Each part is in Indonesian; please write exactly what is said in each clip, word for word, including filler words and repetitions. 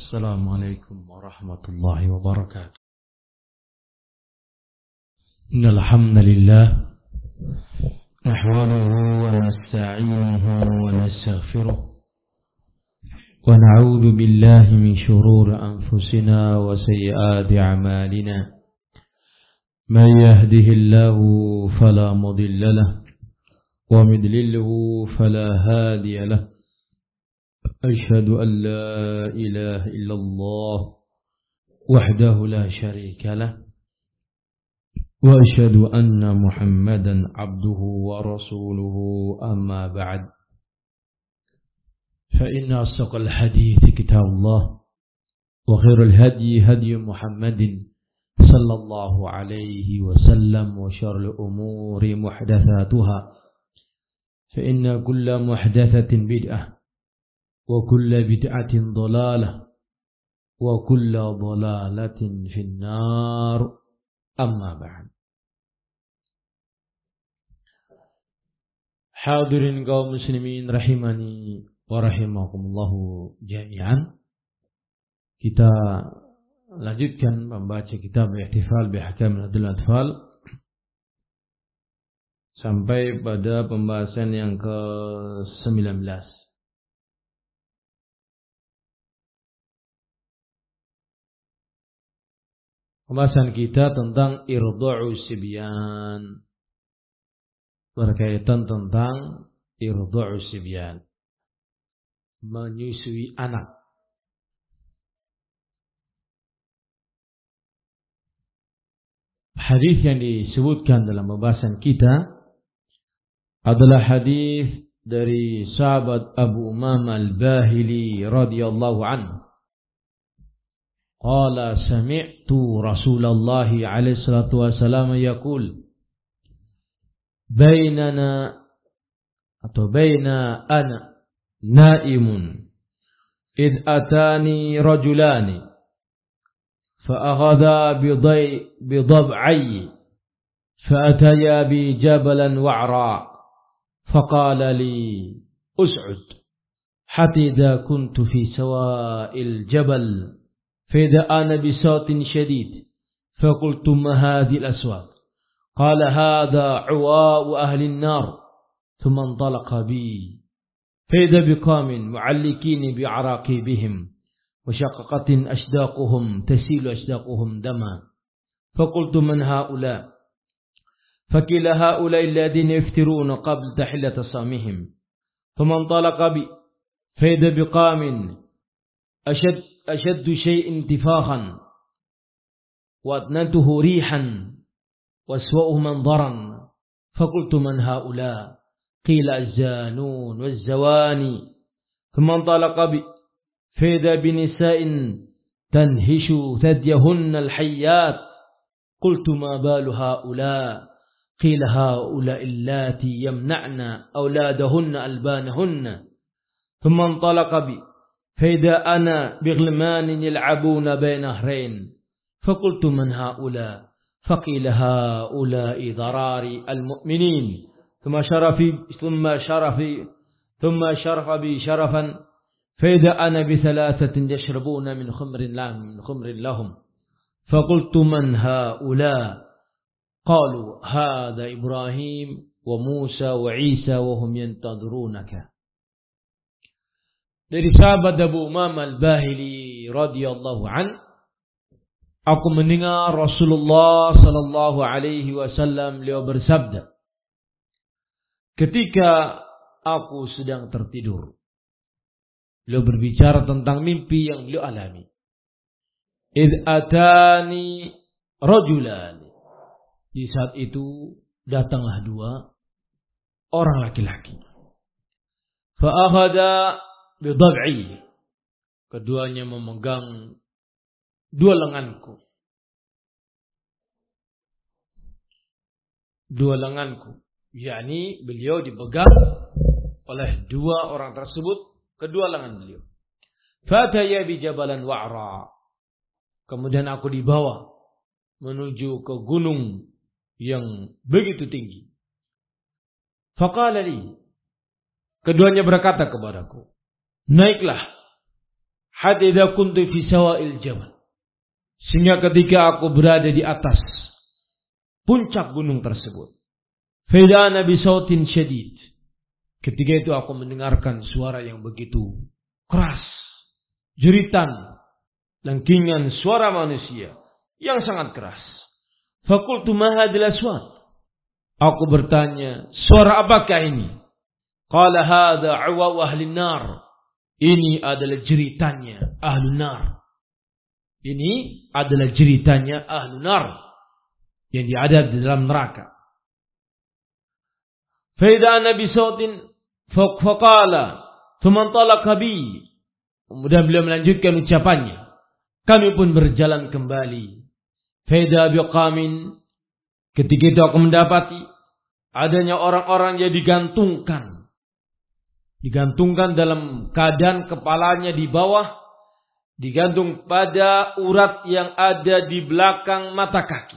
السلام عليكم ورحمة الله وبركاته. إن الحمد لله نحمده ونستعينه ونستغفره ونعوذ بالله من شرور أنفسنا وسيئات أعمالنا. من يهده الله فلا مضل له ومن يضلله فلا هادي له. أشهد أن لا إله إلا الله وحده لا شريك له وأشهد أن محمدا عبده ورسوله. أما بعد، فإن أصدق الحديث كتاب الله وخير الهدي هدي محمد صلى الله عليه وسلم وشر الأمور محدثاتها فإن كل محدثة بدعة وكل بدعة ضلالة وكل ضلالة في النار. أما بعد. Hadirin kaum muslimin rahimani wa rahimakumullahu jami'an. Kita lanjutkan membaca kitab Ihtifal bi Ahkam Al-Atfal sampai pada pembahasan yang ke sembilan belas. Pembahasan kita tentang irda'u sibyan, berkaitan tentang irda'u sibyan, menyusui anak. Hadis yang disebutkan dalam pembahasan kita adalah hadis dari sahabat Abu Umamah Al-Bahili radhiyallahu anhu. Qala sami'tu Rasulullah alaihi salatu wasallam yaqul bainana atau baina ana naimun id atani rajulani fa aghadha bi dab'i fa ataya bi jabalan wa'ra faqala li us'ud hatta idha kuntu fi sawa'il jabal فإذا أنا بصوت شديد فقلت ما هذه الأصوات؟ قال هذا عواء أهل النار. ثم انطلق بي فإذا بقوم معلقين بعراقيبهم وشققة أشداقهم تسيل أشداقهم دما. فقلت من هؤلاء؟ فقيل هؤلاء الذين يفترون قبل تحلة صومهم. ثم انطلق بي فإذا بقوم أشد أشد شيء انتفاخا وأدنته ريحا وأسوأه منظرا. فقلت من هؤلاء؟ قيل الزانون والزواني. ثم انطلق بي فإذا بنساء تنهش ثديهن الحيات. قلت ما بال هؤلاء؟ قيل هؤلاء اللاتي يمنعن أولادهن ألبانهن. ثم انطلق بي فإذا أنا بغلمان يلعبون بين نهرين. فقلت من هؤلاء؟ فقيل هؤلاء ضراري المؤمنين. ثم شرفي ثم شرفي ثم شرف بي شرفا فإذا أنا بثلاثة يشربون من خمر لهم من خمر لهم. فقلت من هؤلاء؟ قالوا هذا إبراهيم وموسى وعيسى وهم ينتظرونك. Dari sahabat Abu Umamah Al-Bahili radhiyallahu an, aku mendengar Rasulullah sallallahu alaihi wasallam beliau bersabda, ketika aku sedang tertidur, beliau berbicara tentang mimpi yang beliau alami. Idh atani rajulan, di saat itu datanglah dua orang laki-laki. Fa akhadha bidab'i, keduanya memegang dua lenganku. Dua lenganku, yakni beliau dipegang oleh dua orang tersebut, kedua lengan beliau. Fataya bi jabalan wa'ra, kemudian aku dibawa menuju ke gunung yang begitu tinggi. Faqala li, keduanya berkata kepadaku, naiklah hatta idza kuntu fi sawa'il jabal. Sehingga ketika aku berada di atas puncak gunung tersebut, fa nabi sautin syadid. Ketika itu aku mendengarkan suara yang begitu keras, jeritan, lengkingan suara manusia yang sangat keras. Faqultu ma hadhil aswat? Aku bertanya, suara apakah ini? Qala hadza 'awa ahli nar. Ini adalah jeritannya ahli nar. Ini adalah jeritannya ahli nar yang ada di dalam neraka. Fa idza nabi sautin faqala thumma talaqa bi. Kemudian beliau melanjutkan ucapannya. Kami pun berjalan kembali. Fa idza biqamin. Ketika itu aku mendapati adanya orang-orang yang digantungkan. Digantungkan dalam keadaan kepalanya di bawah, digantung pada urat yang ada di belakang mata kaki.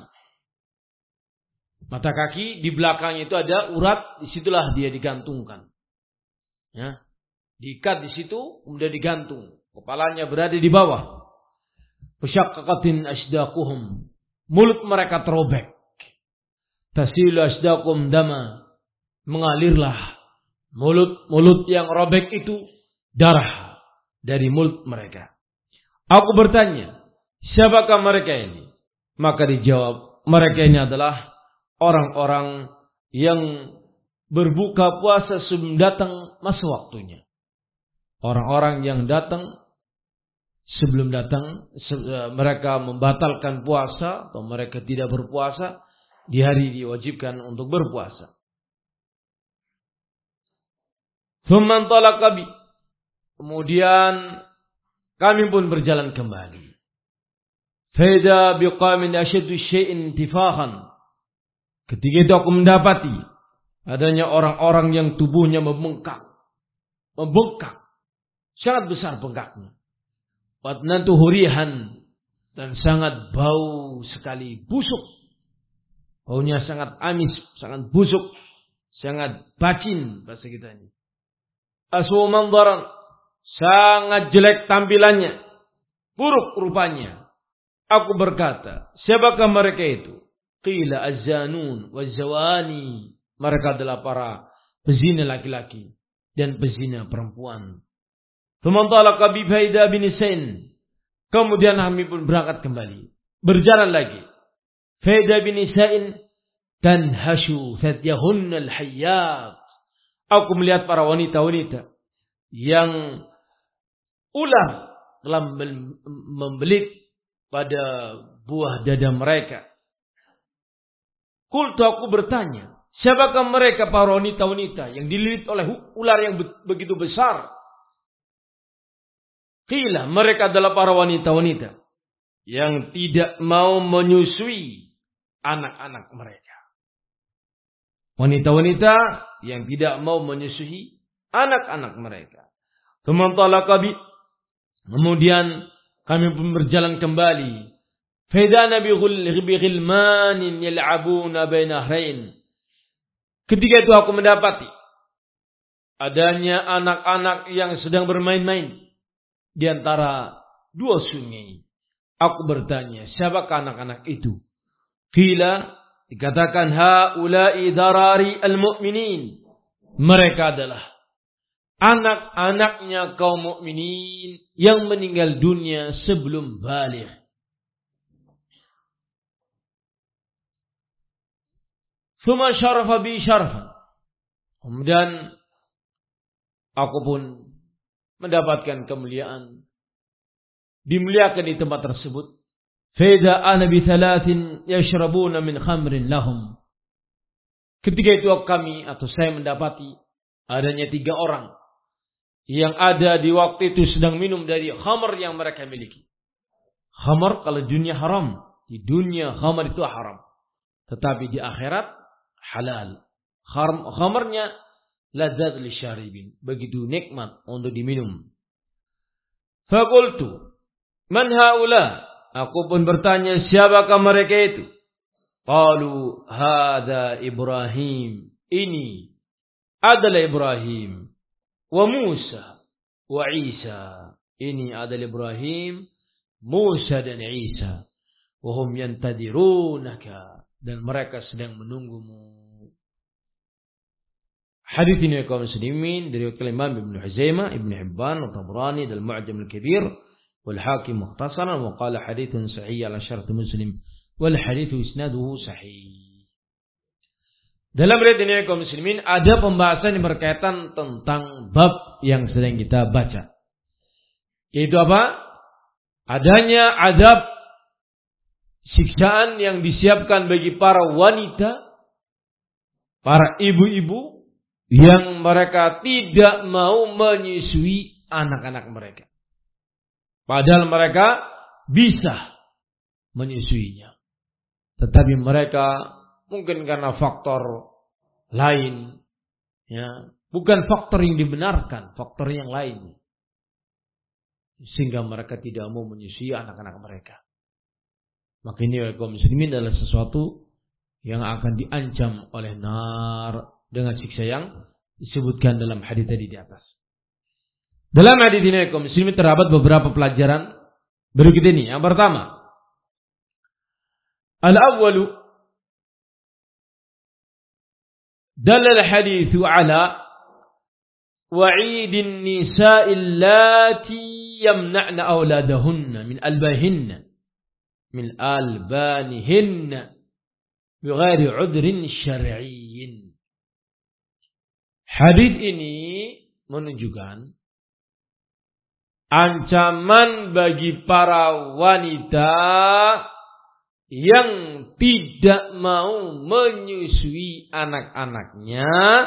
Mata kaki di belakang itu ada urat, disitulah dia digantungkan. Ya, diikat di situ, kemudian digantung. Kepalanya berada di bawah. Fasyaqqatin asdaquhum. Mulut mereka terobek. Tasilu asdaqum dama. Mengalirlah mulut-mulut yang robek itu darah dari mulut mereka. Aku bertanya, siapakah mereka ini? Maka dijawab, mereka ini adalah orang-orang yang berbuka puasa sebelum datang masa waktunya. Orang-orang yang datang sebelum datang, mereka membatalkan puasa atau mereka tidak berpuasa di hari diwajibkan untuk berpuasa. Thumma talaqa bi. Kemudian kami pun berjalan kembali. Faida biqamin ashaddu syai'in intifakhan. Ketika itu aku mendapati adanya orang-orang yang tubuhnya membengkak. Membengkak. Sangat besar bengkaknya. Watnantu hurihan. Dan sangat bau sekali. Busuk. Baunya sangat amis. Sangat busuk. Sangat bacin bahasa kita ini. Aswa manzaran, sangat jelek tampilannya, buruk rupanya. Aku berkata, siapakah mereka itu? Qila az-zanun waz-zawani. Mereka adalah para pezina laki-laki dan pezina perempuan. Thumma talaqa bi Faida bin Sa'in. Kemudian kami pun berangkat kembali, berjalan lagi. Faida bin Sa'in tanhashu fatyahunna al-hayyat. Aku melihat para wanita-wanita yang ular telah membelit pada buah dada mereka. Kultu aku bertanya, siapakah mereka para wanita-wanita yang dililit oleh ular yang begitu besar? Qila, mereka adalah para wanita-wanita yang tidak mau menyusui anak-anak mereka. Wanita-wanita yang tidak mau menyusui anak-anak mereka. Kemudian kami pun berjalan kembali. Faidana bi ghilmanin yal'abuna baina nahrain. Ketika itu aku mendapati adanya anak-anak yang sedang bermain-main di antara dua sungai. Aku bertanya, siapakah anak-anak itu? Qila, dikatakan haula'i darari al-mu'minin. Mereka adalah anak-anaknya kaum mukminin yang meninggal dunia sebelum baligh. Tsumma syarafa bi syarfan. Kemudian aku pun mendapatkan kemuliaan, dimuliakan di tempat tersebut. Faida ana bi thalathin yashrabuna min khamrin lahum. Ketika itu kami atau saya mendapati adanya tiga orang yang ada di waktu itu sedang minum dari khamr yang mereka miliki. Khamr kalau dunia haram, di dunia khamr itu haram, tetapi di akhirat halal. Khamrnya ladzat lisyaribin, begitu nikmat untuk diminum. Faqultu, man haula? Aku pun bertanya, siapakah mereka itu? Qalu hadza Ibrahim. Ini adalah Ibrahim wa Musa wa Isa. Ini adalah Ibrahim, Musa dan Isa. Wahum yantadirunaka. Dan mereka sedang menunggumu. Hadis ini kaum muslimin dari Imam Ibnu Huzaimah, Ibnu Hibban, At-Tabrani dalam Mu'jam al-Kabir, wal Hakim mukhtasaran wa qala haditsun sahih ala syart Muslim wal haditsu isnaduhu sahih. Dalam riwayat ini kaum muslimin ada pembahasan yang berkaitan tentang bab yang sedang kita baca. Yaitu apa? Adanya azab siksaan yang disiapkan bagi para wanita, para ibu-ibu yang mereka tidak mau menyusui anak-anak mereka. Padahal mereka bisa menyusuinya. Tetapi mereka mungkin karena faktor lain, ya, bukan faktor yang dibenarkan, faktor yang lain, sehingga mereka tidak mau menyusui anak-anak mereka. Maka ini kaum muslimin adalah sesuatu yang akan diancam oleh nar dengan siksa yang disebutkan dalam hadis tadi di atas. Dalam hadis ini kaum muslimin terdapat beberapa pelajaran berikut ini. Yang pertama, al-awwalu dalal hadithu ala wa'idin nisa'il lati yamna'na awladahunna min albahinna min albanihinna bighairi 'udrin syar'iyyin. Hadis ini menunjukkan ancaman bagi para wanita yang tidak mau menyusui anak-anaknya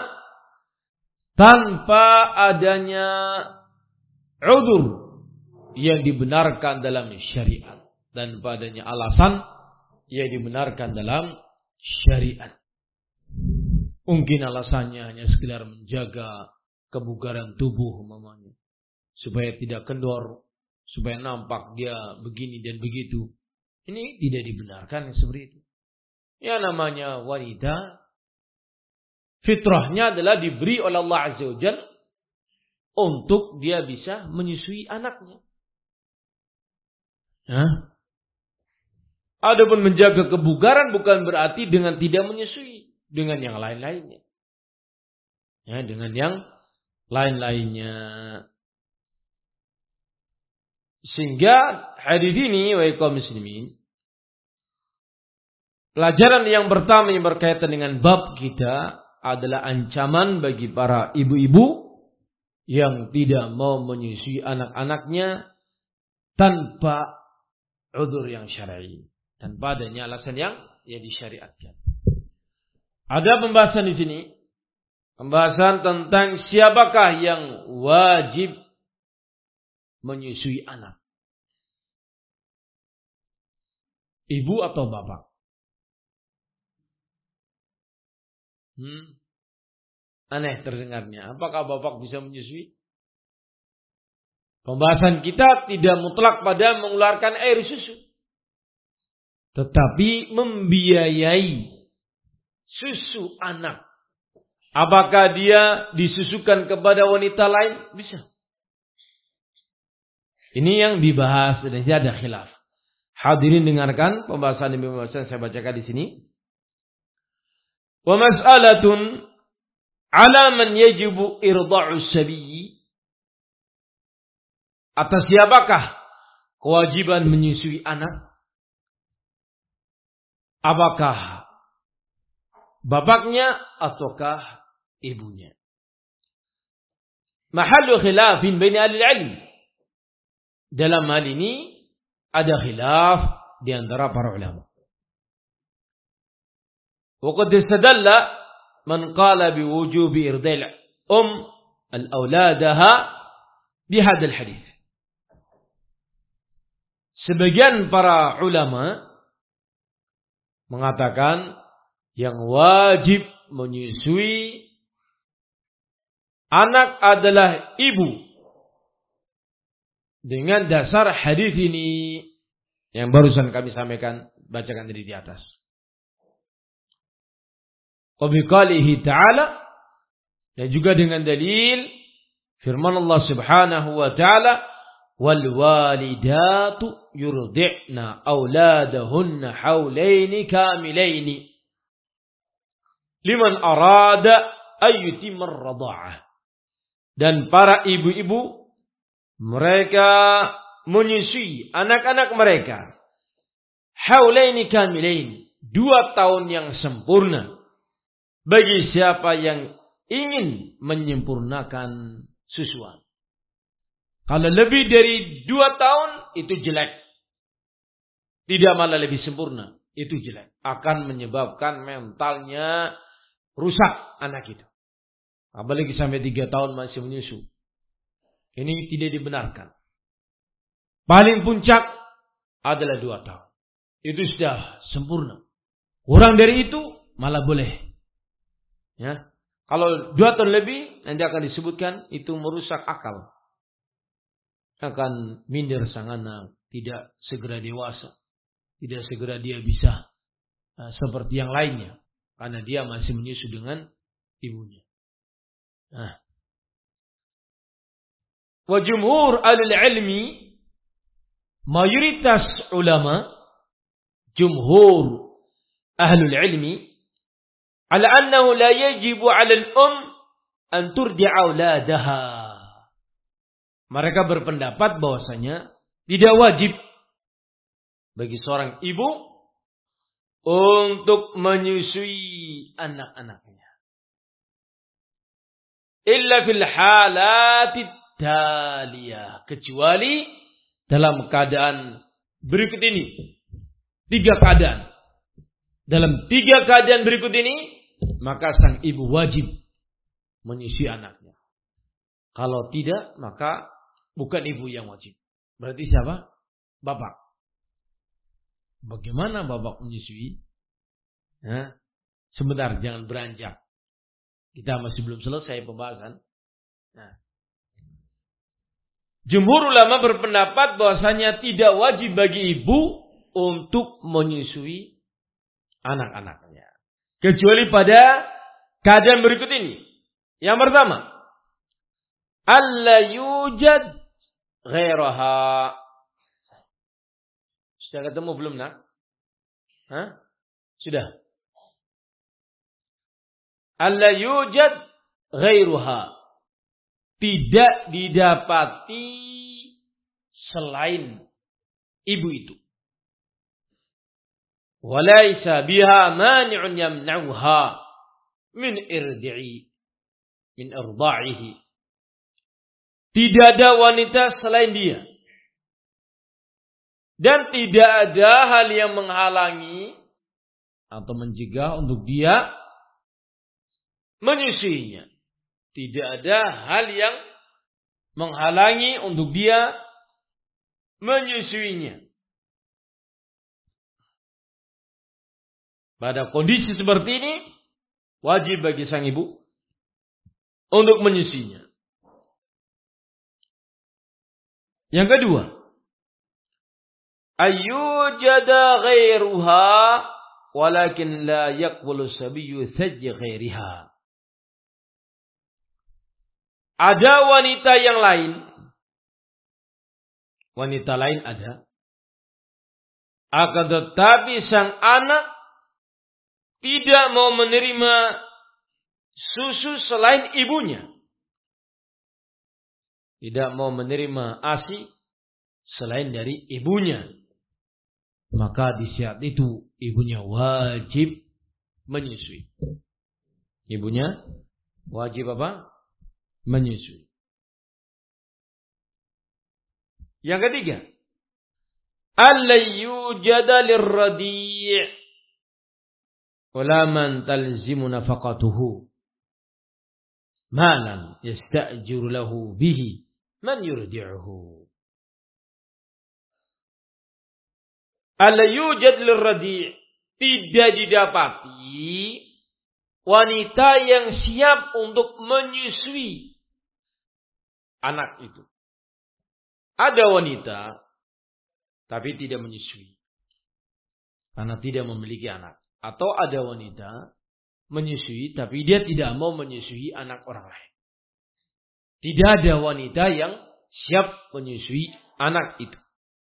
tanpa adanya udzur yang dibenarkan dalam syariat, dan padanya alasan yang dibenarkan dalam syariat. Mungkin alasannya hanya sekedar menjaga kebugaran tubuh umpamanya, supaya tidak kendor, supaya nampak dia begini dan begitu. Ini tidak dibenarkan seperti itu. Ya namanya wanita, fitrahnya adalah diberi oleh Allah Azza wa Jalla untuk dia bisa menyusui anaknya. Hah? Adapun menjaga kebugaran bukan berarti dengan tidak menyusui, dengan yang lain-lainnya. Ya, dengan yang lain-lainnya. Sehingga hadis ini wahai kaum muslimin, pelajaran yang pertama yang berkaitan dengan bab kita adalah ancaman bagi para ibu-ibu yang tidak mau menyusui anak-anaknya tanpa udzur yang syar'i, tanpa adanya alasan yang yang disyariatkan. Ada pembahasan di sini, pembahasan tentang siapakah yang wajib menyusui anak. Ibu atau bapak? Hmm? Aneh terdengarnya. Apakah bapak bisa menyusui? Pembahasan kita tidak mutlak pada mengeluarkan air susu, tetapi membiayai susu anak. Apakah dia disusukan kepada wanita lain? Bisa. Ini yang dibahas dan tidak ada khilaf. Hadirin dengarkan pembahasan demi pembahasan saya bacakan di sini. Wa mas'alatun ala man yajibu irda'u sabiyyi. Atas siapakah kewajiban menyusui anak? Apakah bapaknya ataukah ibunya? Mahallu khilafin baina ahli al-ilm. Dalam hal ini ada khilaf di antara para ulama. Wa qad istadalla man qala bi wujubi irda'il um al-auladaha bi hadzal hadits. Sebagian para ulama mengatakan yang wajib menyusui anak adalah ibu dengan dasar hadis ini yang barusan kami sampaikan, bacakan dari di atas. Wa biqalihi ta'ala, dan juga dengan dalil firman Allah Subhanahu wa ta'ala, wal walidatu yurdi'na auladahunna haulaini kamilaini liman arada ayyutimar radha'ah. Dan para ibu-ibu mereka menyusui anak-anak mereka haulaini kamilaini, dua tahun yang sempurna bagi siapa yang ingin menyempurnakan susuan. Kalau lebih dari dua tahun itu jelek, tidak malah lebih sempurna, itu jelek, akan menyebabkan mentalnya rusak anak itu. Apalagi sampai tiga tahun masih menyusu, ini tidak dibenarkan. Paling puncak adalah dua tahun, itu sudah sempurna. Kurang dari itu malah boleh. Ya, kalau dua tahun lebih nanti akan disebutkan itu merusak akal, akan minder sang anak, tidak segera dewasa, tidak segera dia bisa uh, seperti yang lainnya, karena dia masih menyusu dengan ibunya. Nah, wa jumhur ahlul ilmi, mayoritas ulama, jumhur ahlul ilmi, ala annahu la yajibu 'ala al-um an turdi'a auladaha. Mereka berpendapat bahwasanya tidak wajib bagi seorang ibu untuk menyusui anak-anaknya. Illa fil halatid taliyah, kecuali dalam keadaan berikut ini. Tiga keadaan. Dalam tiga keadaan berikut ini, maka sang ibu wajib menyusui anaknya. Kalau tidak, maka bukan ibu yang wajib. Berarti siapa? Bapak. Bagaimana bapak menyusui? Nah, sebentar, jangan beranjak. Kita masih belum selesai pembahasan. Nah, jumhur ulama berpendapat bahwasanya tidak wajib bagi ibu untuk menyusui anak-anaknya, kecuali pada keadaan berikut ini. Yang pertama, alla yujad ghairaha. Sudah ketemu belum, nak? Hah? Sudah. Alla yujad ghairuha, tidak didapati selain ibu itu. Walaysa biha mani'un yamna'uha min irdi'i min irda'ihi. Tidak ada wanita selain dia. Dan tidak ada hal yang menghalangi atau mencegah untuk dia menyusuinya. Tidak ada hal yang menghalangi untuk dia menyusuinya. Pada kondisi seperti ini, wajib bagi sang ibu untuk menyusuinya. Yang kedua, ayyujada ghairuha walakin la yaqbalu sabiyyu thajj ghairiha. Ada wanita yang lain, wanita lain ada, akan tetapi sang anak tidak mau menerima susu selain ibunya. Tidak mau menerima ASI selain dari ibunya. Maka di saat itu ibunya wajib menyusui. Ibunya wajib apa? Menyusui. Yang ketiga, alla yujada lirradi' wala man talzimu nafaqatuhu malan yasta'jiru lahu bihi man yurdi'uhu. Alla yujad lirradi', tidak didapati wanita yang siap untuk menyusui anak itu. Ada wanita tapi tidak menyusui karena tidak memiliki anak. Atau ada wanita menyusui tapi dia tidak mau menyusui anak orang lain. Tidak ada wanita yang siap menyusui anak itu.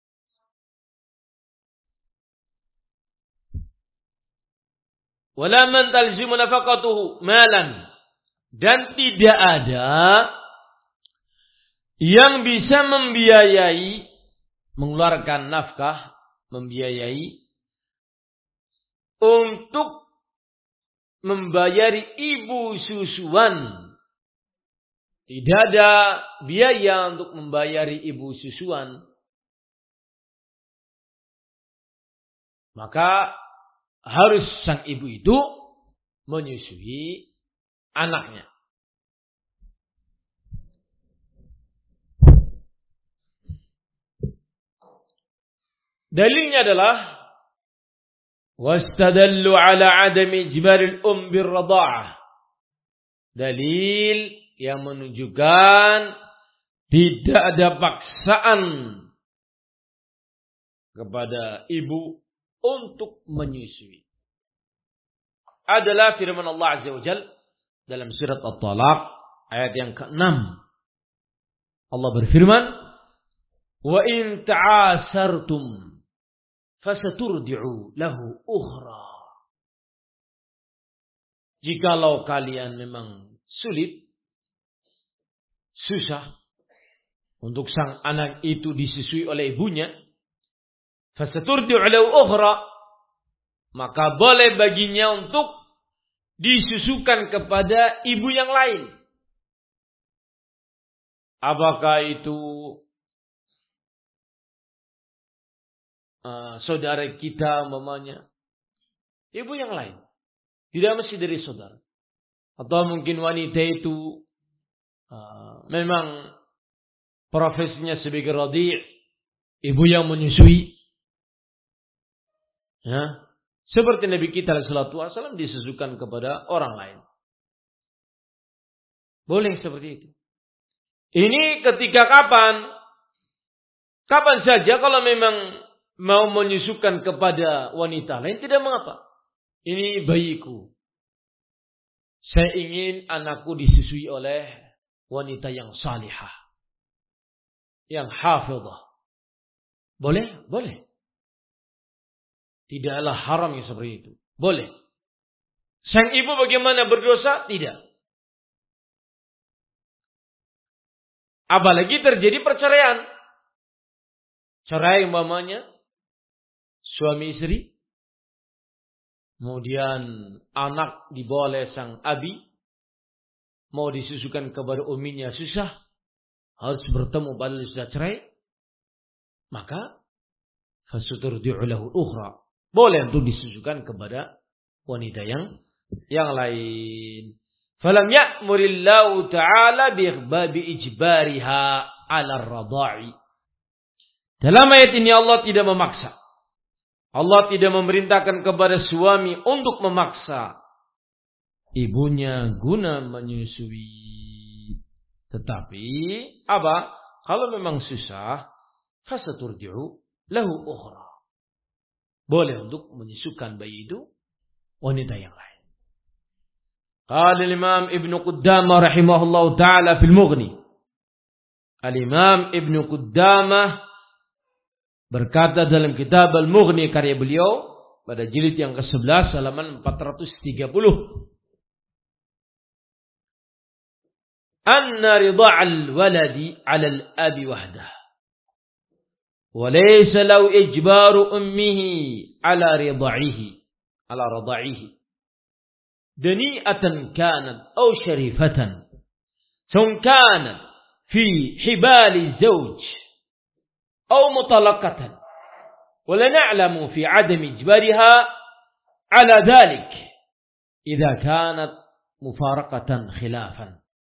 Wala man talzimu nafaqatuhu malan, dan tidak ada yang bisa membiayai, mengeluarkan nafkah, membiayai untuk membayari ibu susuan. Tidak ada biaya untuk membayari ibu susuan. Maka harus sang ibu itu menyusui anaknya. Dalilnya adalah wastadallu ala adami ijbaril um birrada'ah. Dalil yang menunjukkan tidak ada paksaan kepada ibu untuk menyusui adalah firman Allah Azza wa Jalla dalam surat At-Talaq ayat yang keenam. Allah berfirman, "Wa in ta'asartum fasaturdi'u lahu ukhra." Jikalau kalian memang sulit, susah untuk sang anak itu disusui oleh ibunya, fasaturdi'u lahu ukhra, maka boleh baginya untuk disusukan kepada ibu yang lain. Apakah itu uh, saudara kita umpamanya, ibu yang lain, tidak mesti dari saudara. Atau mungkin wanita itu uh, memang profesinya sebagai radhi', ibu yang menyusui. Ya, seperti Nabi kita sallallahu alaihi wasallam disusukan kepada orang lain. Boleh seperti itu. Ini ketika kapan? Kapan saja kalau memang mau menyusukan kepada wanita lain, tidak mengapa. Ini bayiku. Saya ingin anakku disusui oleh wanita yang salihah, yang hafizah. Boleh? Boleh. Tidaklah haram yang seperti itu. Boleh. Sang ibu bagaimana, berdosa? Tidak. Apalagi terjadi perceraian. Cerai umpamanya suami istri. Kemudian anak dibawa oleh sang abi. Mau disusukan kepada uminya susah. Harus bertemu padahal sudah cerai. Maka fasuturdi'u lahu ukhra. Boleh untuk disusukan kepada wanita yang yang lain. Falam ya'murillahu ta'ala bi ijbariha 'ala ar-radha'i. Dalam ayat ini Allah tidak memaksa. Allah tidak memerintahkan kepada suami untuk memaksa ibunya guna menyusui. Tetapi apa? Kalau memang susah, fasaturdi'u lahu ukhra. Boleh untuk menyusukan bayi itu wanita yang lain. Qala al-Imam Ibn Qudamah rahimahullah ta'ala fil Mughni. Al-Imam Ibn Qudamah berkata dalam kitab Al-Mughni karya beliau pada jilid yang kesebelas halaman empat ratus tiga puluh. Anna ridha'al waladi 'ala al-abi wahdah. وليس له إجبار أمه على رضعه على رضعه دنيئة كانت أو شريفة سواء كانت في حبال الزوج أو مطلقة ولا نعلم في عدم إجبارها على ذلك إذا كانت مفارقة خلافا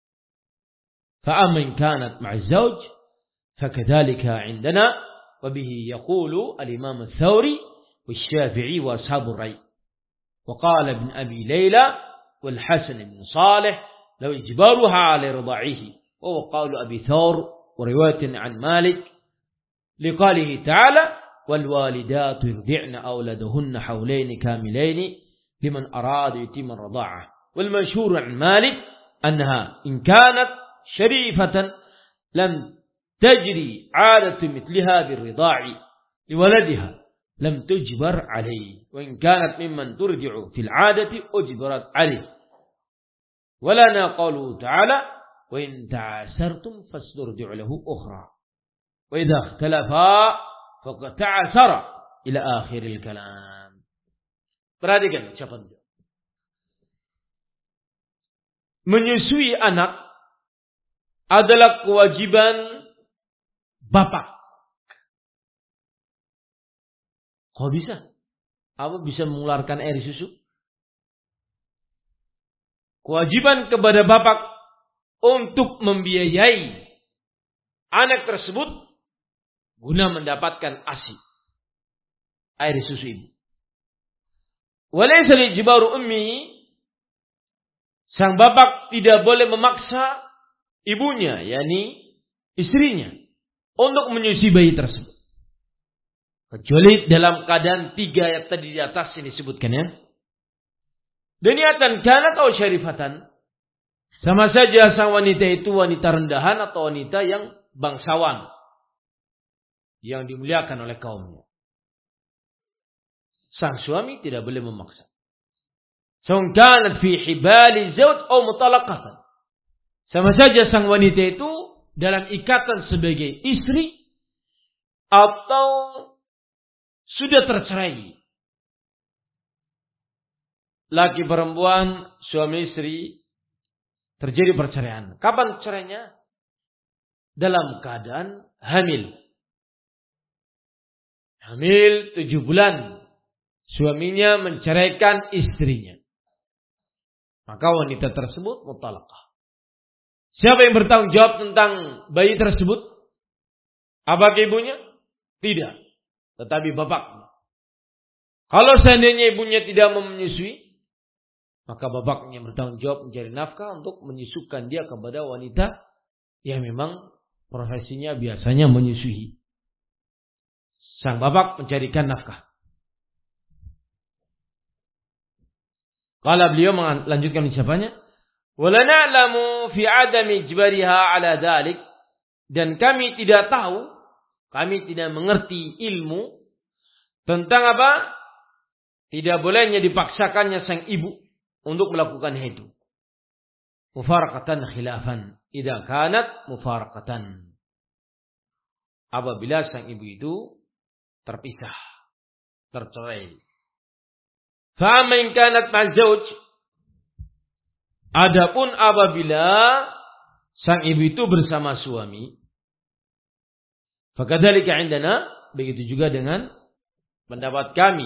فأمن كانت مع الزوج فكذلك عندنا وبه يقول الإمام الثوري والشافعي وأصحاب الرأي. وقال ابن أبي ليلى والحسن بن صالح لو إجبارها على رضاعه، وهو قول أبي ثور ورواية عن مالك لقاله تعالى والوالدات يرضعن أولادهن حولين كاملين لمن أراد يتم الرضاعة. والمشهور عن مالك أنها إن كانت شريفة لم tajri 'adatu mithliha birrida'i liwaladiha lam tujbar 'alayhi wa in kanat mimman turji'u fil 'adati ujbarat 'alayhi. Walana qalu ta'ala wa in ta'asartum fasturji'u lahu ukhra wa idza ikhtalafa faqad ta'asara ila akhiril kalam. Perhatikan ucapan dia. Menyusui anak adalah kewajiban bapak. Kok bisa? Apa bisa mengeluarkan air susu? Kewajiban kepada bapak untuk membiayai anak tersebut guna mendapatkan ASI, air susu ibu. Walaysa lijbaru ummi, sang bapak tidak boleh memaksa ibunya, yakni istrinya, untuk menyusui bayi tersebut. Kecuali dalam keadaan tiga yang tadi di atas ini disebutkan ya. Daniatan kanat atau syarifatan. Sama saja sang wanita itu wanita rendahan atau wanita yang bangsawan. Yang dimuliakan oleh kaumnya. Sang suami tidak boleh memaksa. Sang kanat fi hibali zawj atau mutalaqatan. Sama saja sang wanita itu dalam ikatan sebagai istri atau sudah tercerai. Laki perempuan, suami istri terjadi perceraian. Kapan cerainya? Dalam keadaan hamil. Hamil tujuh bulan. Suaminya menceraikan istrinya. Maka wanita tersebut mutalaqah. Siapa yang bertanggung jawab tentang bayi tersebut? Apakah ibunya? Tidak. Tetapi bapaknya. Kalau seandainya ibunya tidak mau menyusui, maka bapaknya bertanggung jawab mencari nafkah untuk menyusukan dia kepada wanita yang memang profesinya biasanya menyusui. Sang bapak mencarikan nafkah. Kalau beliau melanjutkan ucapannya, wala na'lamu fi 'adami ijbariha 'ala dzalik, dan kami tidak tahu, kami tidak mengerti ilmu tentang apa? Tidak bolehnya dipaksakannya sang ibu untuk melakukan itu. Mufaraqatan khilafan, idza kanat mufaraqatan. Apabila sang ibu itu terpisah, tercerai. Fa'amma in kanat ma'al zawj, adapun apabila sang ibu itu bersama suami, fakadzalika 'indana, begitu juga dengan pendapat kami.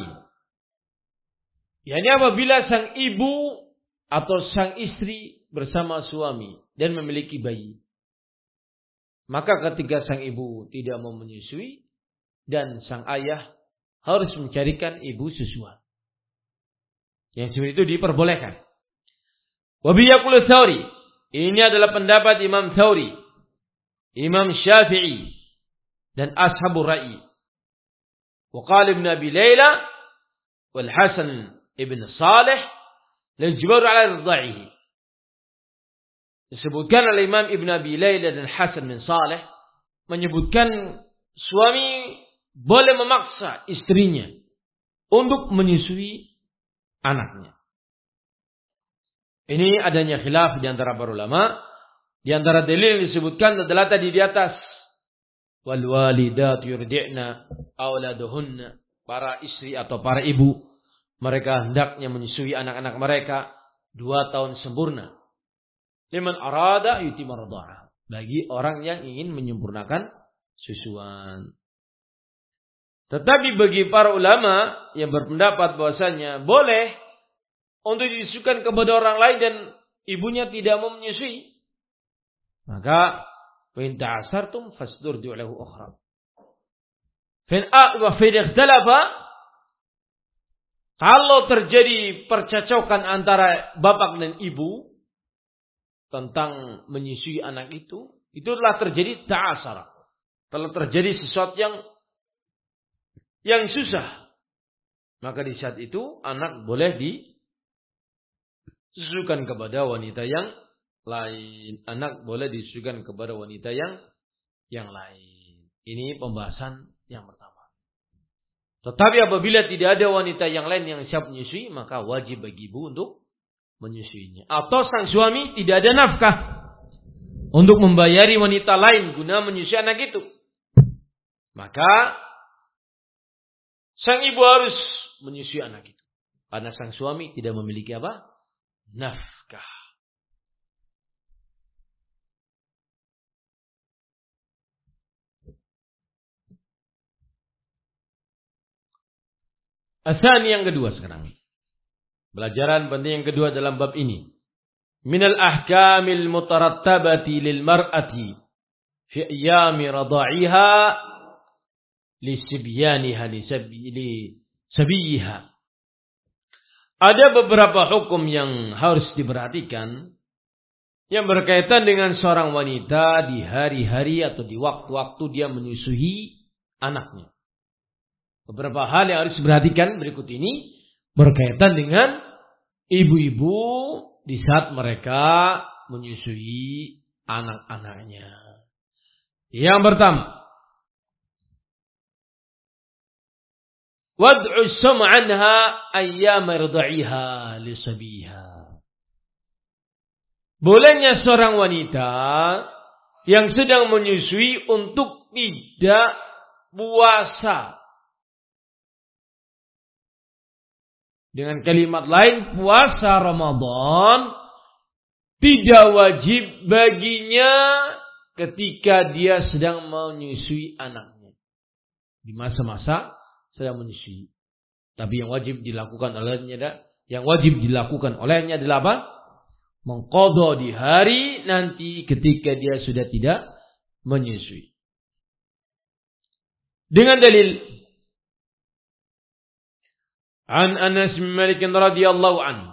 Yani apabila sang ibu atau sang istri bersama suami dan memiliki bayi, maka ketika sang ibu tidak mau menyusui dan sang ayah harus mencarikan ibu susuan. Yang seperti itu diperbolehkan. Wa bi yaqulu Tsauri, ini adalah pendapat Imam Tsauri, Imam Syafi'i dan ashabur ra'i. Wa qala Ibn Abi Layla wal Hasan Ibn Salih lil jibr ala ridha'ihi. Disebutkan oleh Imam Ibn Abi Layla dan Hasan bin Salih menyebutkan suami boleh memaksa istrinya untuk menyusui anaknya. Ini adanya khilaf di antara para ulama. Di antara dalil yang disebutkan adalah tadi di atas. Wal walidatu yurdi'na auladuhunna. Para istri atau para ibu, mereka hendaknya menyusui anak-anak mereka dua tahun sempurna. Liman arada yutimma radha'ah. Bagi orang yang ingin menyempurnakan susuan. Tetapi bagi para ulama yang berpendapat bahwasanya boleh untuk disusukan kepada orang lain dan ibunya tidak mau menyusui, maka wa in ta'asartum fasturdi'u lahu ukhra. Fa wa fa ikhtalafa, kalau terjadi percekcokan antara bapak dan ibu tentang menyusui anak itu, itu telah terjadi ta'asara. Telah terjadi sesuatu yang yang susah. Maka di saat itu anak boleh disusukan kepada wanita yang lain. Anak boleh disusukan kepada wanita yang yang lain. Ini pembahasan yang pertama. Tetapi apabila tidak ada wanita yang lain yang siap menyusui, maka wajib bagi ibu untuk menyusuinya. Atau sang suami tidak ada nafkah untuk membayari wanita lain guna menyusui anak itu, maka sang ibu harus menyusui anak itu. Karena sang suami tidak memiliki apa? Nafkah. Asani yang kedua sekarang. Pelajaran penting yang kedua dalam bab ini. Minal ahkamil mutarattabati lil mar'ati fi ayyami rada'iha li sibyaniha li sabiyiha. Ada beberapa hukum yang harus diperhatikan yang berkaitan dengan seorang wanita di hari-hari atau di waktu-waktu dia menyusui anaknya. Beberapa hal yang harus diperhatikan berikut ini berkaitan dengan ibu-ibu di saat mereka menyusui anak-anaknya. Yang pertama, wad'u sam'anha ayyam ridha'iha li sabiha. Bolehnya seorang wanita yang sedang menyusui untuk tidak puasa. Dengan kalimat lain, puasa Ramadan tidak wajib baginya ketika dia sedang menyusui anaknya. Di masa-masa sedang menyusui. Tapi yang wajib dilakukan olehnya, yang wajib dilakukan olehnya adalah apa? Mengqadha di hari nanti ketika dia sudah tidak menyusui. Dengan dalil An Anas bin Malik radhiyallahu anhu,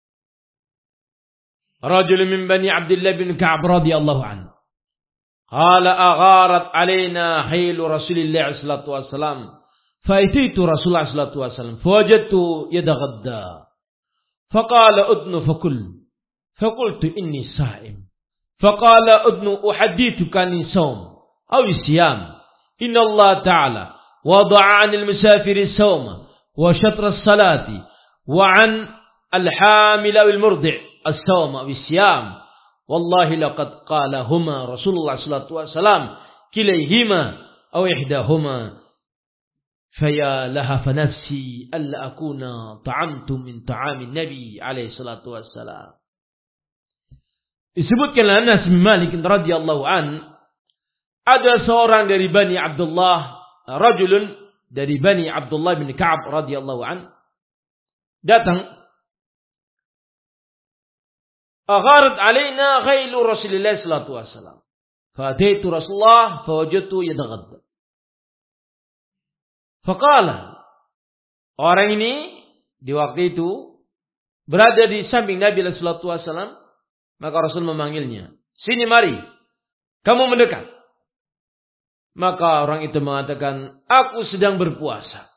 rajul min bani Abdullah bin Ka'ab radhiyallahu anhu, qala agharat alaina haylu Rasulillah sallallahu alaihi wasallam, فأتيت رسول الله صلى الله عليه وسلم فوجدت يتغدى فقال أدن فكل فقلت إني صائم فقال أدن أحدثك عن الصوم أو الصيام إن الله تعالى وضع عن المسافر الصوم وشطر الصلاة وعن الحامل أو المرضع الصوم أو الصيام والله لقد قالهما رسول الله صلى الله عليه وسلم كليهما أو إحداهما فيا لها فنفسي ألا أكون طعمت من طعام النبي عليه الصلاة والسلام. Disebutkan Anas bin Malik radhiyallahu an, ada seorang dari Bani Abdullah, rajulun dari Bani Abdullah bin Ka'ab radhiyallahu an, datang, agharat alaina ghailu Rasulillah sallallahu alaihi wasallam. Fa ataitu Rasulullah fa wajadtu yataghadda. Faqala, orang ini di waktu itu berada di samping Nabi sallallahu alaihi wasallam, maka Rasul memanggilnya, "Sini mari, kamu mendekat." Maka orang itu mengatakan, "Aku sedang berpuasa."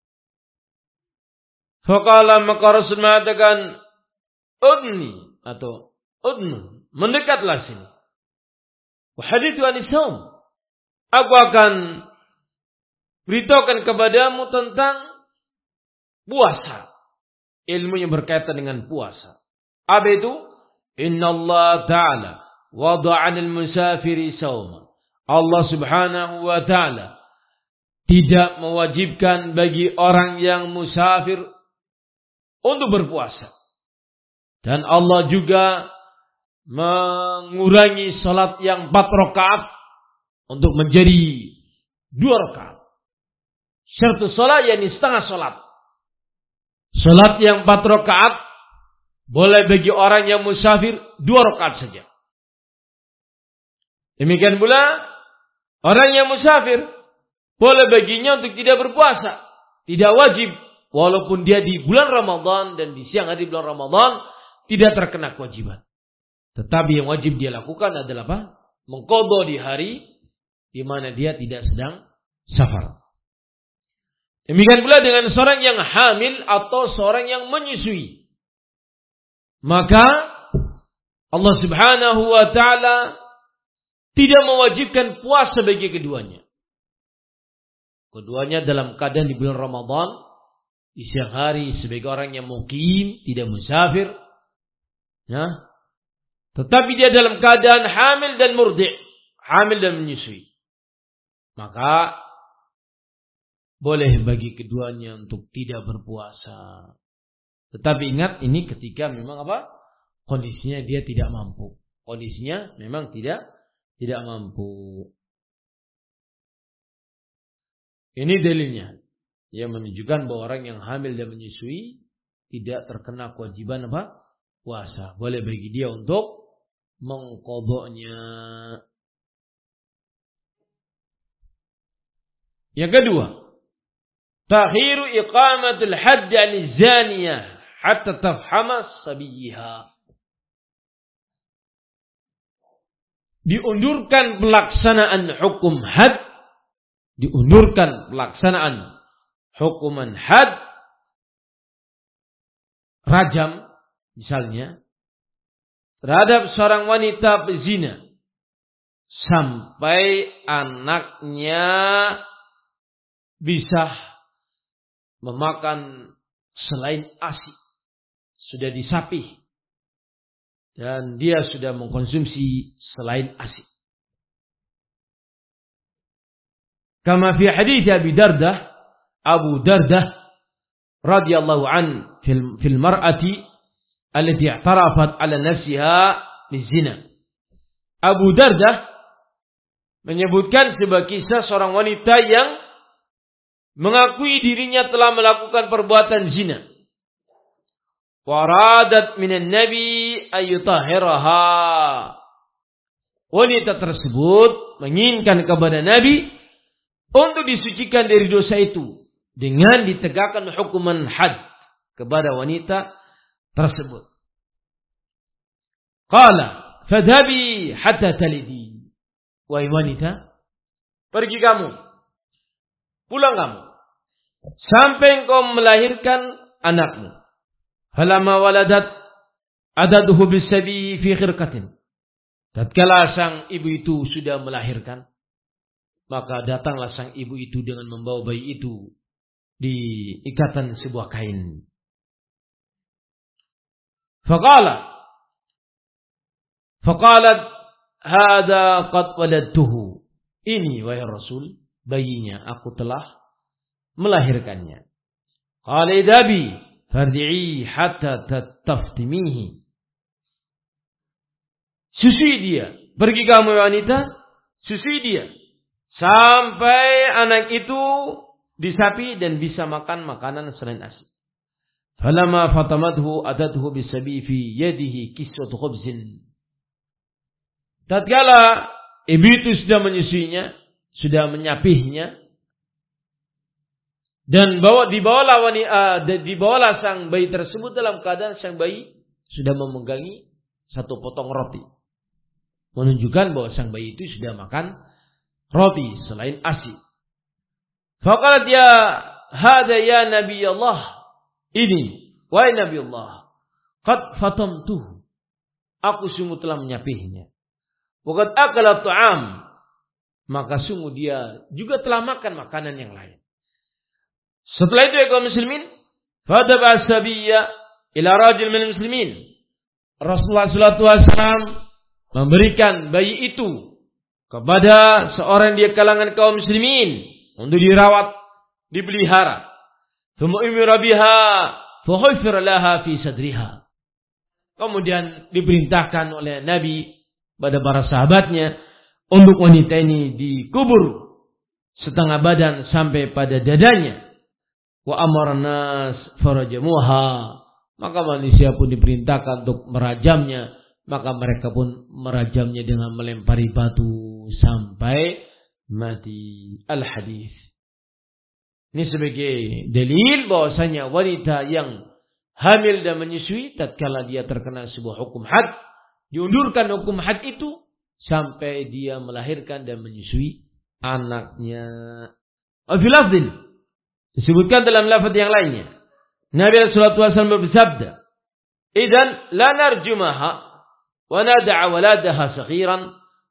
Faqala, maka Rasul mengatakan, "Udni," atau "Udnu," mendekatlah sini. Wa hadithu anis-shaum, aku akan beritahukan kepadamu tentang puasa. Ilmu yang berkaitan dengan puasa. Apa itu? Inna Allah Ta'ala wada'an al-musafiri sawma. Allah Subhanahu wa Ta'ala tidak mewajibkan bagi orang yang musafir untuk berpuasa. Dan Allah juga mengurangi salat yang empat rakaat untuk menjadi dua rakaat. Syartu salat yakni setengah salat. Salat yang empat rakaat boleh bagi orang yang musafir dua rakaat saja. Demikian pula orang yang musafir boleh baginya untuk tidak berpuasa. Tidak wajib. Walaupun dia di bulan Ramadan dan di siang hari bulan Ramadan tidak terkena kewajiban. Tetapi yang wajib dia lakukan adalah apa? Mengqadha di hari di mana dia tidak sedang safar. Demikian pula dengan seorang yang hamil atau seorang yang menyusui. Maka Allah Subhanahu wa Ta'ala tidak mewajibkan puasa bagi keduanya. Keduanya dalam keadaan di bulan Ramadan, di siang hari sebagai orang yang mukim, tidak musafir. Ya. Tetapi dia dalam keadaan hamil dan murdi', hamil dan menyusui. Maka boleh bagi keduanya untuk tidak berpuasa. Tetapi ingat, ini ketika memang apa? Kondisinya dia tidak mampu. Kondisinya memang tidak tidak mampu. Ini dalilnya yang menunjukkan bahwa orang yang hamil dan menyusui tidak terkena kewajiban apa? Puasa. Boleh bagi dia untuk mengqadha'nya. Yang kedua, takhiru iqamatul hadd 'anil zaniyah hatta tafhama sabiyha. Diundurkan pelaksanaan hukum had, diundurkan pelaksanaan hukuman had, rajam misalnya, terhadap seorang wanita pezina sampai anaknya bisa memakan selain A S I, sudah disapih dan dia sudah mengkonsumsi selain A S I. Kama fi hadits Abi Dardah, Abu Dardah radhiyallahu an fil fil mar'ati allati i'tarafat 'ala nafsiha bizina. Abu Dardah menyebutkan sebuah kisah seorang wanita yang mengakui dirinya telah melakukan perbuatan zina. Waradat minan nabi ayyutahhiraha. Wanita tersebut menginginkan kepada Nabi untuk disucikan dari dosa itu dengan ditegakkan hukuman had kepada wanita tersebut. Qala fadhabi hatta talidi. Wahai wanita, pergi kamu, pulang kamu, sampai engkau melahirkan anakmu. Falamma waladat adaduhu bisabi fi khirqatin. Tatkala sang ibu itu sudah melahirkan, maka datanglah sang ibu itu dengan membawa bayi itu di ikatan sebuah kain. Faqala Faqalat hadza qad waladtuhu. Ini wahai Rasul, bayinya aku telah melahirkannya. Qala idhabi fardi'i hatta taftimihi. Susui dia. Pergi kamu wanita, susui dia sampai anak itu disapi dan bisa makan makanan selain A S I. Falamma fatamathu adathu bisabi fi yadihi kiswatu khubzin. Tatkala ibu itu sudah menyusuinya, sudah menyapihnya, dan bawa dibawalah wanita, uh, dibawalah sang bayi tersebut dalam keadaan sang bayi sudah memegangi satu potong roti, menunjukkan bahwa sang bayi itu sudah makan roti selain A S I. Faqalat ya hada ya Nabi Allah, ini wahai Nabi Allah, qad fatamtuhu, aku sungguh telah menyapihnya. Waqad akala ta'am, maka sungguh dia juga telah makan makanan yang lain. Setelah itu ya kaum muslimin, fadaba as-sabiyya ila rajul min muslimin. Rasulullah sallallahu alaihi wasallam memberikan bayi itu kepada seorang di kalangan kaum muslimin untuk dirawat, dipelihara. Tsumma umira biha fa hufira laha fi sadriha. Kemudian diperintahkan oleh Nabi pada para sahabatnya untuk wanita ini dikubur setengah badan sampai pada dadanya. Wa amara nas farajamuha, maka manusia pun diperintahkan untuk merajamnya, maka mereka pun merajamnya dengan melempari batu sampai mati. Al-hadis. Ini sebagai dalil bahwasanya wanita yang hamil dan menyusui tatkala dia terkena sebuah hukum had, diundurkan hukum had itu sampai dia melahirkan dan menyusui anaknya. Fi lafdhin, disebutkan dalam lafaz yang lainnya, Nabi sallallahu alaihi wasallam bersabda, "Idzan la narjumaha wa nad'a waladaha saghiran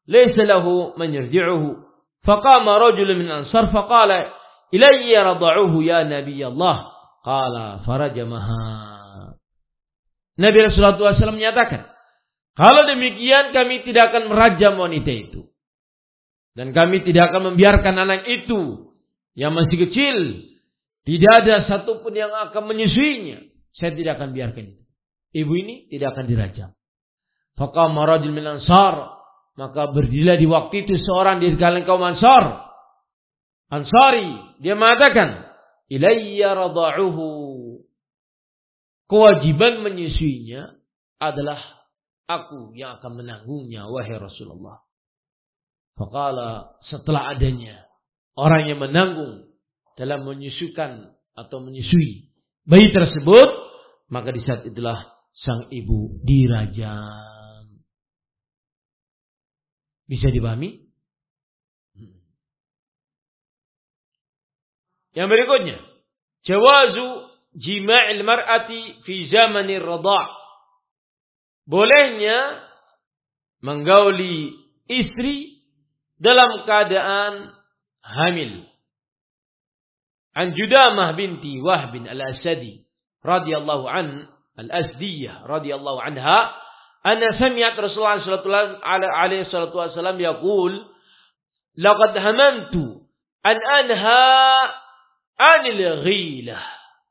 laysa lahu man yarji'uhu. Faqama rajulun min ansar faqala ilayya rada'uhu ya Nabi Allah. Qala farajamaha. Nabi Rasulullah shallallahu alaihi wasallam menyatakan, kalau demikian kami tidak akan merajam wanita itu. Dan kami tidak akan membiarkan anak itu yang masih kecil. Tidak ada satupun yang akan menyusuinya. Saya tidak akan biarkan itu. Ibu ini tidak akan dirajam. Faqama rajul min ansar. Maka berdirilah di waktu itu seorang di kalangan kaum Ansar. Ansari. Dia mengatakan, ilayya rada'uhu. Kewajiban menyusuinya adalah aku yang akan menanggungnya, wahai Rasulullah. Faqala, setelah adanya orang yang menanggung dalam menyusukan atau menyusui bayi tersebut, maka di saat itulah sang ibu dirajam. Bisa dipahami? Yang berikutnya, jawazu jima'il mar'ati fi zamanir radha'. Bolehnya menggauli istri dalam keadaan hamil. An Judamah binti Wahb al-Asadi radhiyallahu an al-Asdiyah radhiyallahu anha anna sami'at Rasulullah sallallahu alaihi wasallam yaqul laqad hamantu an anha 'anil ghilah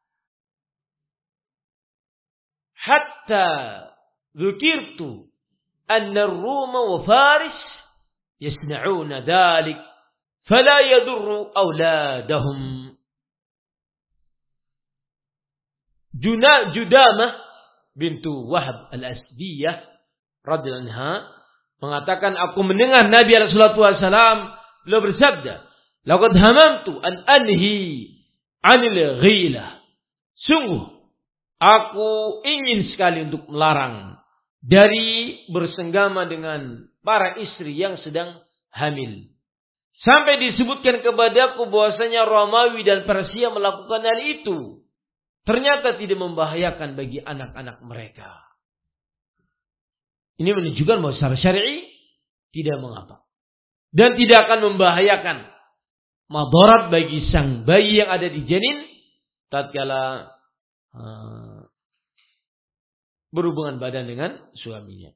hatta dhukirtu anna ar-Rum wa Faris yasna'una dhalik fala yadurru awladahum. Judamah bintu Wahb al-Asdiyah radhiyallahu anha mengatakan, aku mendengar Nabi Rasulullah shallallahu alaihi wasallam beliau bersabda, laqad hamamtu an anhi 'anil ghilah. Sungguh aku ingin sekali untuk melarang dari bersenggama dengan para istri yang sedang hamil. Sampai disebutkan kepadaku bahwasanya Romawi dan Persia melakukan hal itu. Ternyata tidak membahayakan bagi anak-anak mereka. Ini menunjukkan bahwa secara syar'i tidak mengapa. Dan tidak akan membahayakan madarat bagi sang bayi yang ada di janin tatkala uh, berhubungan badan dengan suaminya.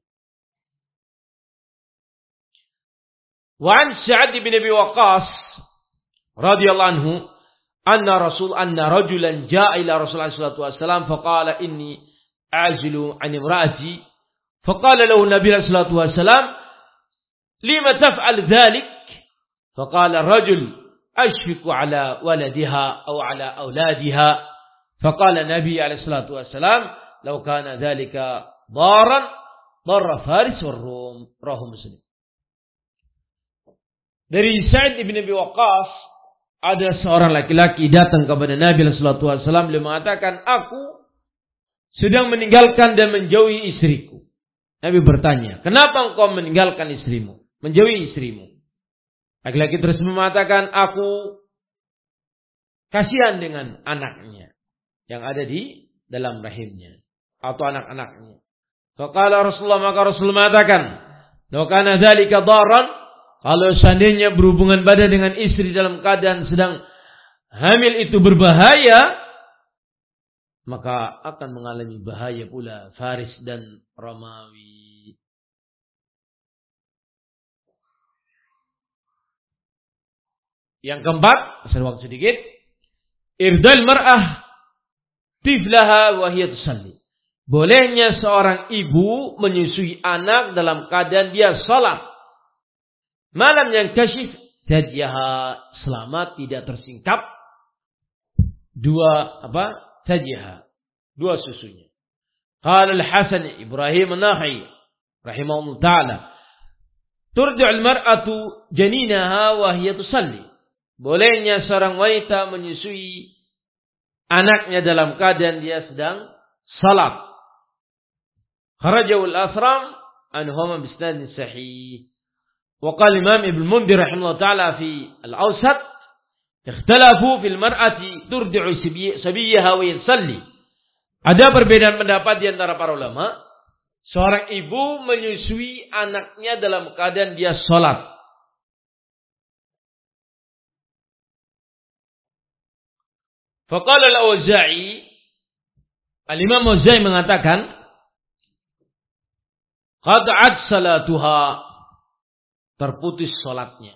Wa an Sa'ad bin Abi Waqqas radhiyallahu anhu anna rasul anna rajulan jaa ila Rasulullah sallallahu alaihi wasallam faqala inni azilu an imraati faqala lahu Nabi sallallahu alaihi wasallam lima taf'al dhalik faqala ar-rajul ashfiqu ala waladiha aw ala auladiha faqala Nabi alaihi salatu wasallam law kana dhalika daran darra Faris war Rum. Rawahu Muslim. Dari Sa'id bin Abi Waqqas, ada seorang laki-laki datang kepada Nabi sallallahu alaihi wasallam, beliau mengatakan, aku sedang meninggalkan dan menjauhi istriku. Nabi bertanya, kenapa engkau meninggalkan istrimu, menjauhi istrimu? Laki-laki tersebut mengatakan, aku kasihan dengan anaknya yang ada di dalam rahimnya atau anak-anaknya. Faqala Rasulullah, maka Rasulullah mengatakan, law kana dzalika daran, kalau seandainya berhubungan badan dengan istri dalam keadaan sedang hamil itu berbahaya, maka akan mengalami bahaya pula Faris dan Romawi. Yang keempat, saya waktu sedikit, irdal mar'ah tiflaha wa hiya tusalli. Bolehnya seorang ibu menyusui anak dalam keadaan dia salat. Malam yang kasyif tadyaha, selama tidak tersingkap dua apa? Tadyaha, dua susunya. Qala al-Hasan Ibrahim an-Nakha'i rahimahullah ta'ala, turdi'u al-mar'atu janinaha wa hiya tusalli. Bolehnya seorang wanita menyusui anaknya dalam keadaan dia sedang salat. Kharajahu al-Athram anhuma bisnadin sahih. وقال الإمام ابن المنذر رحمه الله تعالى في الأوسط اختلفوا في المرأة ترضع سبيها ويصلي. Ada perbedaan pendapat di antara para ulama Seorang ibu menyusui anaknya dalam keadaan dia sholat. Faqala al-Auza'i, Al-Imam Auza'i mengatakan, qad'at salatuha, terputus sholatnya.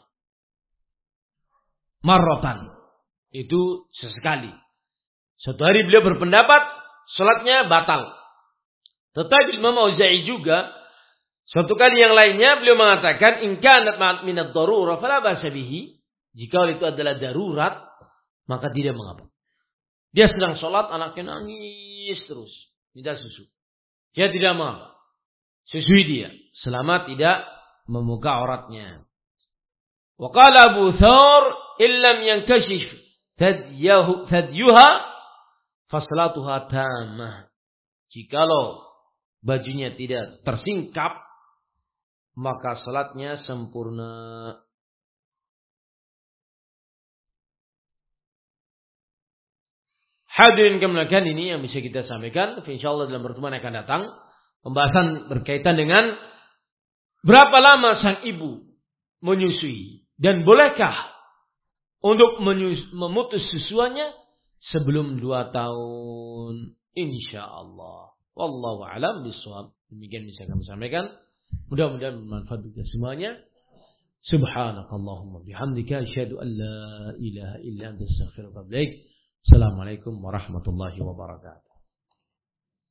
Marratan, itu sesekali. Suatu hari beliau berpendapat sholatnya batal. Tetapi Imam Auza'i juga suatu kali yang lainnya beliau mengatakan, in kanat min ad-darurah fala ba'sa bihi. Jika itu adalah darurat, maka tidak mengapa. Dia sedang sholat, anaknya nangis terus, minta susu. Dia tidak mengapa. Susui dia selama tidak membuka auratnya. Wa qala Abu Thawr, illam yankashif thadyahu thadyuha faslatuha tamah. Jikalau bajunya tidak tersingkap, maka salatnya sempurna. Hadirin kemuliaan, ini yang bisa kita sampaikan. Insyaallah dalam pertemuan yang akan datang, pembahasan berkaitan dengan berapa lama sang ibu menyusui dan bolehkah untuk menyus, memutus susuannya sebelum dua tahun. Insyaallah. Wallahu a'lam bishawab. Demikian bisa kami sampaikan. Mudah-mudahan bermanfaat bagi semuanya. Subhanakallahumma bihamdika asyhadu an la ilaha illa anta astaghfiruka wa atubu ilaik. Assalamualaikum warahmatullahi wabarakatuh.